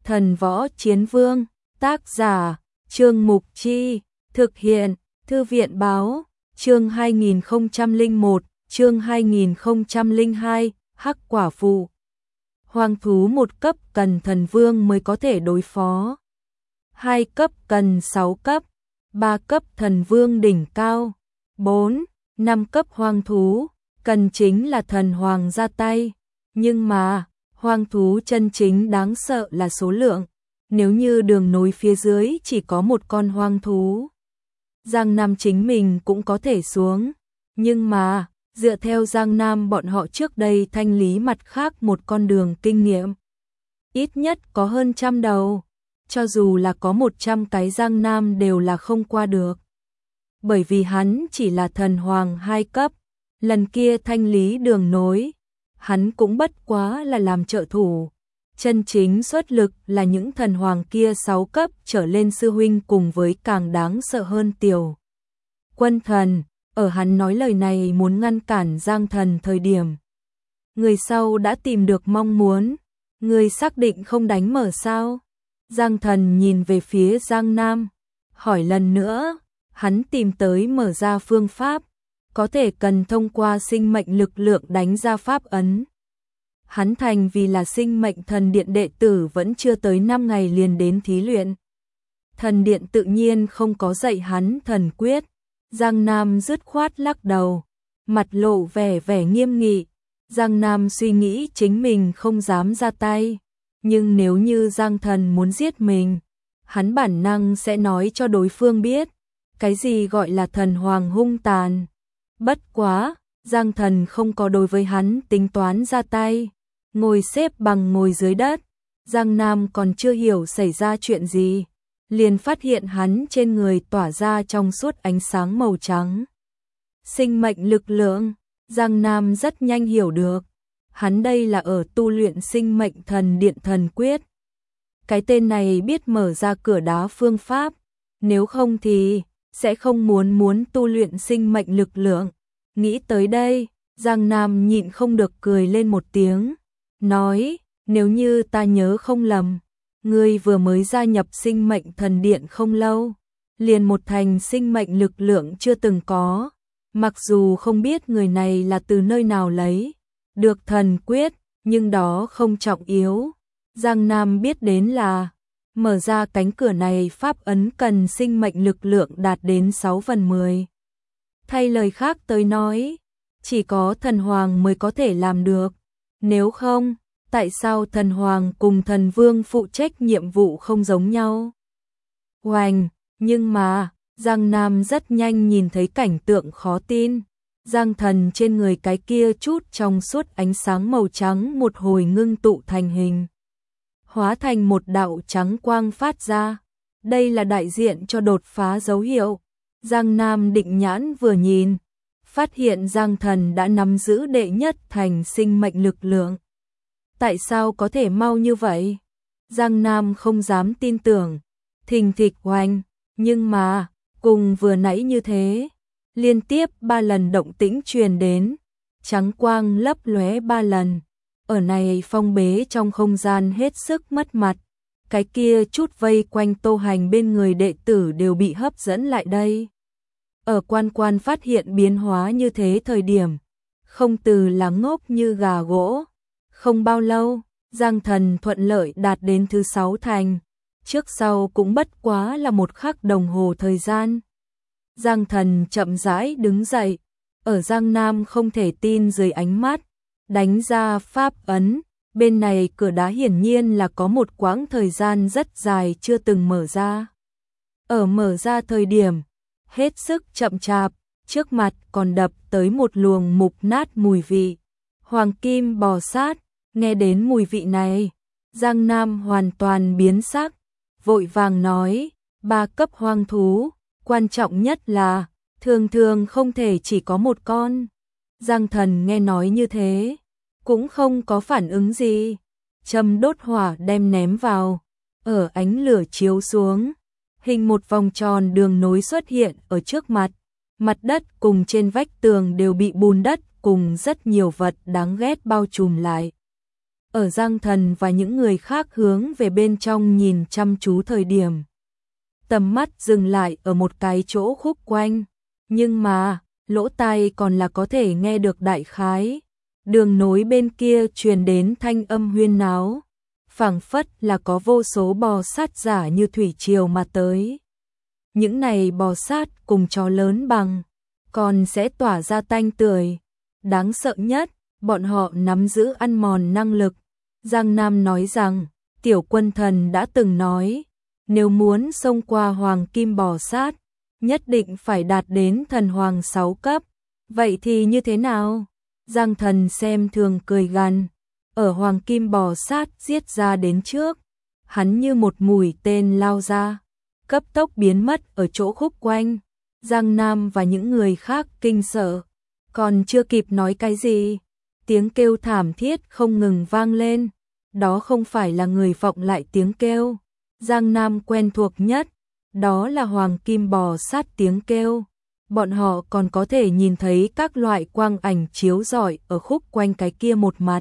Thần Võ Chiến Vương, tác giả, Trương Mục Chi, thực hiện, Thư viện báo, chương 2001, chương 2002, Hắc Quả Phụ. Hoang thú 1 cấp cần thần vương mới có thể đối phó. 2 cấp cần 6 cấp, 3 cấp thần vương đỉnh cao, 4, 5 cấp hoang thú, cần chính là thần hoàng ra tay. Nhưng mà, hoang thú chân chính đáng sợ là số lượng. Nếu như đường nối phía dưới chỉ có một con hoang thú, Giang Nam chính mình cũng có thể xuống. Nhưng mà, dựa theo Giang Nam bọn họ trước đây thanh lý mặt khác một con đường kinh nghiệm, ít nhất có hơn 100 đầu. Cho dù là có 100 cái Giang Nam đều là không qua được. Bởi vì hắn chỉ là thần hoàng 2 cấp, lần kia thanh lý đường nối, hắn cũng bất quá là làm trợ thủ. Chân chính xuất lực là những thần hoàng kia 6 cấp trở lên sư huynh cùng với càng đáng sợ hơn Tiểu Quân Thần. Ở hắn nói lời này muốn ngăn cản Giang Thần thời điểm, người sau đã tìm được mong muốn. Người xác định không đánh mở sao? Giang Thần nhìn về phía Giang Nam, hỏi lần nữa. Hắn tìm tới mở ra phương pháp, có thể cần thông qua sinh mệnh lực lượng đánh ra pháp ấn. Hắn thành vì là sinh mệnh thần điện đệ tử vẫn chưa tới 5 ngày liền đến thí luyện. Thần điện tự nhiên không có dạy hắn thần quyết. Giang Nam dứt khoát lắc đầu, mặt lộ vẻ nghiêm nghị. Giang Nam suy nghĩ chính mình không dám ra tay, nhưng nếu như Giang Thần muốn giết mình, hắn bản năng sẽ nói cho đối phương biết cái gì gọi là thần hoàng hung tàn. Bất quá, Giang Thần không có đối với hắn tính toán ra tay, ngồi xếp bằng ngồi dưới đất. Giang Nam còn chưa hiểu xảy ra chuyện gì, liền phát hiện hắn trên người tỏa ra trong suốt ánh sáng màu trắng. Sinh mệnh lực lượng, Giang Nam rất nhanh hiểu được, hắn đây là ở tu luyện sinh mệnh thần điện thần quyết. Cái tên này biết mở ra cửa đá phương pháp, nếu không thì sẽ không muốn tu luyện sinh mệnh lực lượng. Nghĩ tới đây, Giang Nam nhịn không được cười lên một tiếng, nói, nếu như ta nhớ không lầm, ngươi vừa mới gia nhập sinh mệnh thần điện không lâu, liền một thành sinh mệnh lực lượng chưa từng có. Mặc dù không biết người này là từ nơi nào lấy được thần quyết, nhưng đó không trọng yếu. Giang Nam biết đến là mở ra cánh cửa này pháp ấn cần sinh mệnh lực lượng đạt đến 6/10. Thay lời khác tới nói, chỉ có thần hoàng mới có thể làm được. Nếu không, tại sao thần hoàng cùng thần vương phụ trách nhiệm vụ không giống nhau? Oành, nhưng mà, Giang Nam rất nhanh nhìn thấy cảnh tượng khó tin. Giang Thần trên người cái kia chút trong suốt ánh sáng màu trắng một hồi ngưng tụ thành hình, hóa thành một đạo trắng quang phát ra. Đây là đại diện cho đột phá dấu hiệu. Giang Nam định nhãn vừa nhìn, phát hiện Giang Thần đã nắm giữ đệ nhất thành sinh mệnh lực lượng. Tại sao có thể mau như vậy? Giang Nam không dám tin tưởng. Thình thịch oanh, nhưng mà, cùng vừa nãy như thế, liên tiếp 3 lần động tĩnh truyền đến, trắng quang lấp lóe 3 lần. Ở này phong bế trong không gian hết sức mất mặt, cái kia chút vây quanh Tô Hành bên người đệ tử đều bị hấp dẫn lại đây. Ở quan phát hiện biến hóa như thế thời điểm, không từ là ngốc như gà gỗ. Không bao lâu, Giang Thần thuận lợi đạt đến thứ 6 thành, trước sau cũng bất quá là 1 khắc đồng hồ thời gian. Giang Thần chậm rãi đứng dậy, ở Giang Nam không thể tin dưới ánh mắt, đánh ra pháp ấn. Bên này cửa đá hiển nhiên là có một quãng thời gian rất dài chưa từng mở ra. Ở mở ra thời điểm, hết sức chậm chạp, trước mặt còn đập tới một luồng mục nát mùi vị. Hoàng kim bò sát, nghe đến mùi vị này, Giang Nam hoàn toàn biến sắc, vội vàng nói, 3 cấp hoang thú, quan trọng nhất là, thường không thể chỉ có một con. Giang Thần nghe nói như thế, cũng không có phản ứng gì, châm đốt hỏa đem ném vào, ở ánh lửa chiếu xuống, hình một vòng tròn đường nối xuất hiện ở trước mặt. Mặt đất cùng trên vách tường đều bị bùn đất cùng rất nhiều vật đáng ghét bao trùm lại. Ở Giang Thần và những người khác hướng về bên trong nhìn chăm chú thời điểm. Tầm mắt dừng lại ở một cái chỗ khúc quanh, nhưng mà, lỗ tai còn là có thể nghe được đại khái. Đường nối bên kia truyền đến thanh âm huyên náo, phảng phất là có vô số bò sát giả như thủy triều mà tới. Những này bò sát cùng chó lớn bằng, còn sẽ tỏa ra tanh tưởi. Đáng sợ nhất, bọn họ nắm giữ ăn mòn năng lực. Giang Nam nói rằng, Tiểu Quân Thần đã từng nói, nếu muốn xông qua hoàng kim bò sát, nhất định phải đạt đến thần hoàng 6 cấp. Vậy thì như thế nào? Giang Thần xem thường cười gằn, ở hoàng kim bò sát giết ra đến trước, hắn như một mũi tên lao ra, cấp tốc biến mất ở chỗ khúc quanh. Giang Nam và những người khác kinh sợ, còn chưa kịp nói cái gì, tiếng kêu thảm thiết không ngừng vang lên. Đó không phải là người vọng lại tiếng kêu Giang Nam quen thuộc nhất, đó là hoàng kim bò sát tiếng kêu. Bọn họ còn có thể nhìn thấy các loại quang ảnh chiếu rọi ở khúc quanh cái kia một mặt.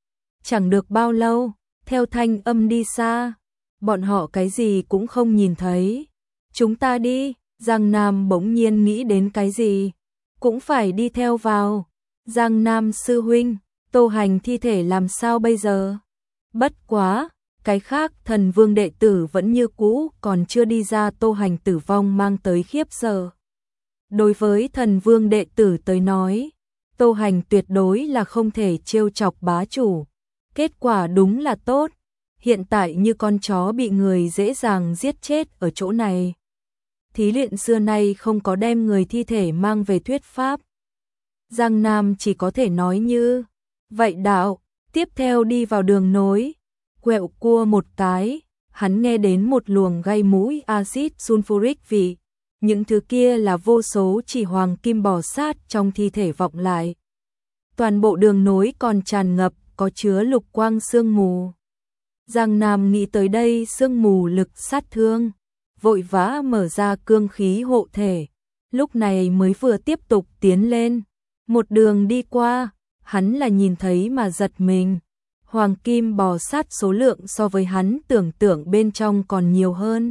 Chẳng được bao lâu, theo thanh âm đi xa, bọn họ cái gì cũng không nhìn thấy. Chúng ta đi, Giang Nam bỗng nhiên nghĩ đến cái gì, cũng phải đi theo vào. Giang Nam sư huynh, Tô Hành thi thể làm sao bây giờ? Bất quá, cái khác thần vương đệ tử vẫn như cũ, còn chưa đi ra. Tô Hành tử vong mang tới khiếp sợ. Đối với thần vương đệ tử tới nói, Tô Hành tuyệt đối là không thể trêu chọc bá chủ. Kết quả đúng là tốt, hiện tại như con chó bị người dễ dàng giết chết ở chỗ này. Thí luyện xưa nay không có đem người thi thể mang về thuyết pháp. Giang Nam chỉ có thể nói như vậy đạo, tiếp theo đi vào đường nối, quẹo cua một cái, hắn nghe đến một luồng gây mũi axit sulfuric vị. Những thứ kia là vô số chỉ hoàng kim bò sát trong thi thể vọng lại. Toàn bộ đường nối còn tràn ngập có chứa lục quang sương mù. Giang Nam nghĩ tới đây sương mù lực sát thương, vội vã mở ra cương khí hộ thể. Lúc này mới vừa tiếp tục tiến lên, một đường đi qua, hắn là nhìn thấy mà giật mình. Hoàng kim bò sát số lượng so với hắn tưởng tượng bên trong còn nhiều hơn.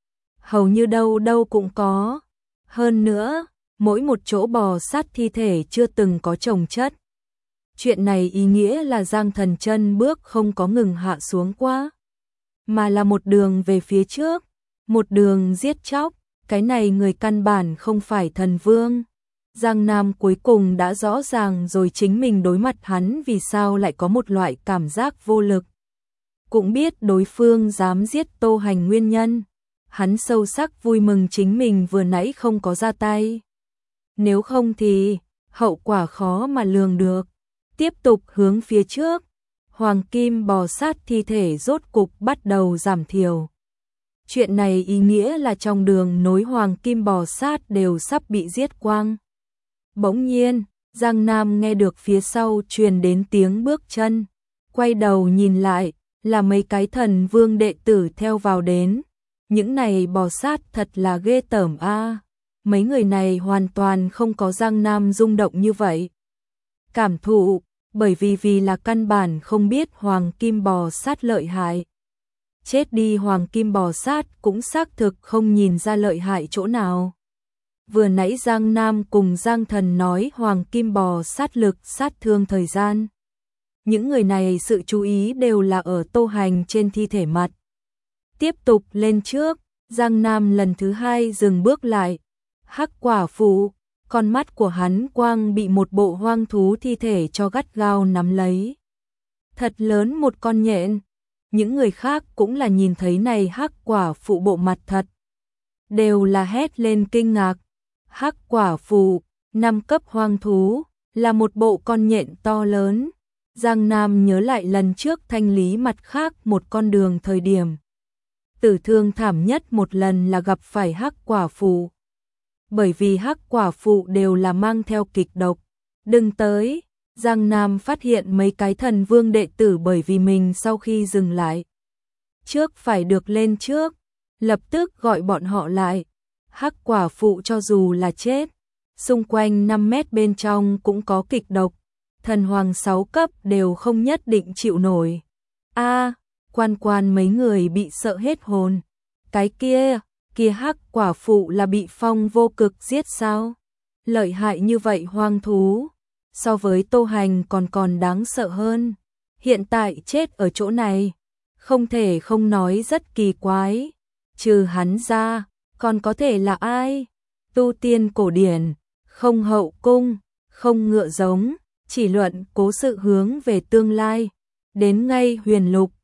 Hầu như đâu đâu cũng có. Hơn nữa, mỗi một chỗ bò sát thi thể chưa từng có chồng chất. Chuyện này ý nghĩa là Giang Thần chân bước không có ngừng hạ xuống quá, mà là một đường về phía trước, một đường giết chóc. Cái này người căn bản không phải thần vương. Giang Nam cuối cùng đã rõ ràng rồi chính mình đối mặt hắn vì sao lại có một loại cảm giác vô lực. Cũng biết đối phương dám giết Tô Hành nguyên nhân. Hắn sâu sắc vui mừng chính mình vừa nãy không có ra tay. Nếu không thì, hậu quả khó mà lường được. Tiếp tục hướng phía trước, hoàng kim bò sát thi thể rốt cục bắt đầu giảm thiểu. Chuyện này ý nghĩa là trong đường nối hoàng kim bò sát đều sắp bị giết quang. Bỗng nhiên, Giang Nam nghe được phía sau truyền đến tiếng bước chân. Quay đầu nhìn lại, là mấy cái thần vương đệ tử theo vào đến. Những này bò sát thật là ghê tởm a. Mấy người này hoàn toàn không có Giang Nam rung động như vậy. Cảm thụ, bởi vì là căn bản không biết hoàng kim bò sát lợi hại. Chết đi hoàng kim bò sát cũng xác thực không nhìn ra lợi hại chỗ nào. Vừa nãy Giang Nam cùng Giang Thần nói hoàng kim bò sát lực sát thương thời gian. Những người này sự chú ý đều là ở Tô Hành trên thi thể mặt. Tiếp tục lên trước, Giang Nam lần thứ hai dừng bước lại. Hắc quả phụ, con mắt của hắn quang bị một bộ hoang thú thi thể cho gắt gao nắm lấy. Thật lớn một con nhện. Những người khác cũng là nhìn thấy này hắc quả phụ bộ mặt thật. Đều là hét lên kinh ngạc. Hắc quả phụ, 5 cấp hoang thú, là một bộ con nhện to lớn. Giang Nam nhớ lại lần trước thanh lý mặt khác một con đường thời điểm. Tử thương thảm nhất một lần là gặp phải hắc quả phụ. Bởi vì hắc quả phụ đều là mang theo kịch độc. Đừng tới, Giang Nam phát hiện mấy cái thần vương đệ tử bởi vì mình sau khi dừng lại. Trước phải được lên trước, lập tức gọi bọn họ lại. Hắc quả phụ cho dù là chết, xung quanh 5 mét bên trong cũng có kịch độc. thần hoàng 6 cấp đều không nhất định chịu nổi. A, quan quan mấy người bị sợ hết hồn. Cái kia hắc quả phụ là bị Phong Vô Cực giết sao? Lợi hại như vậy hoang thú, so với Tô Hành còn đáng sợ hơn. Hiện tại chết ở chỗ này, không thể không nói rất kỳ quái. Trừ hắn ra, còn có thể là ai? Tu tiên cổ điển, không hậu cung, không ngựa giống, chỉ luận cố sự hướng về tương lai. Đến ngay huyền lục,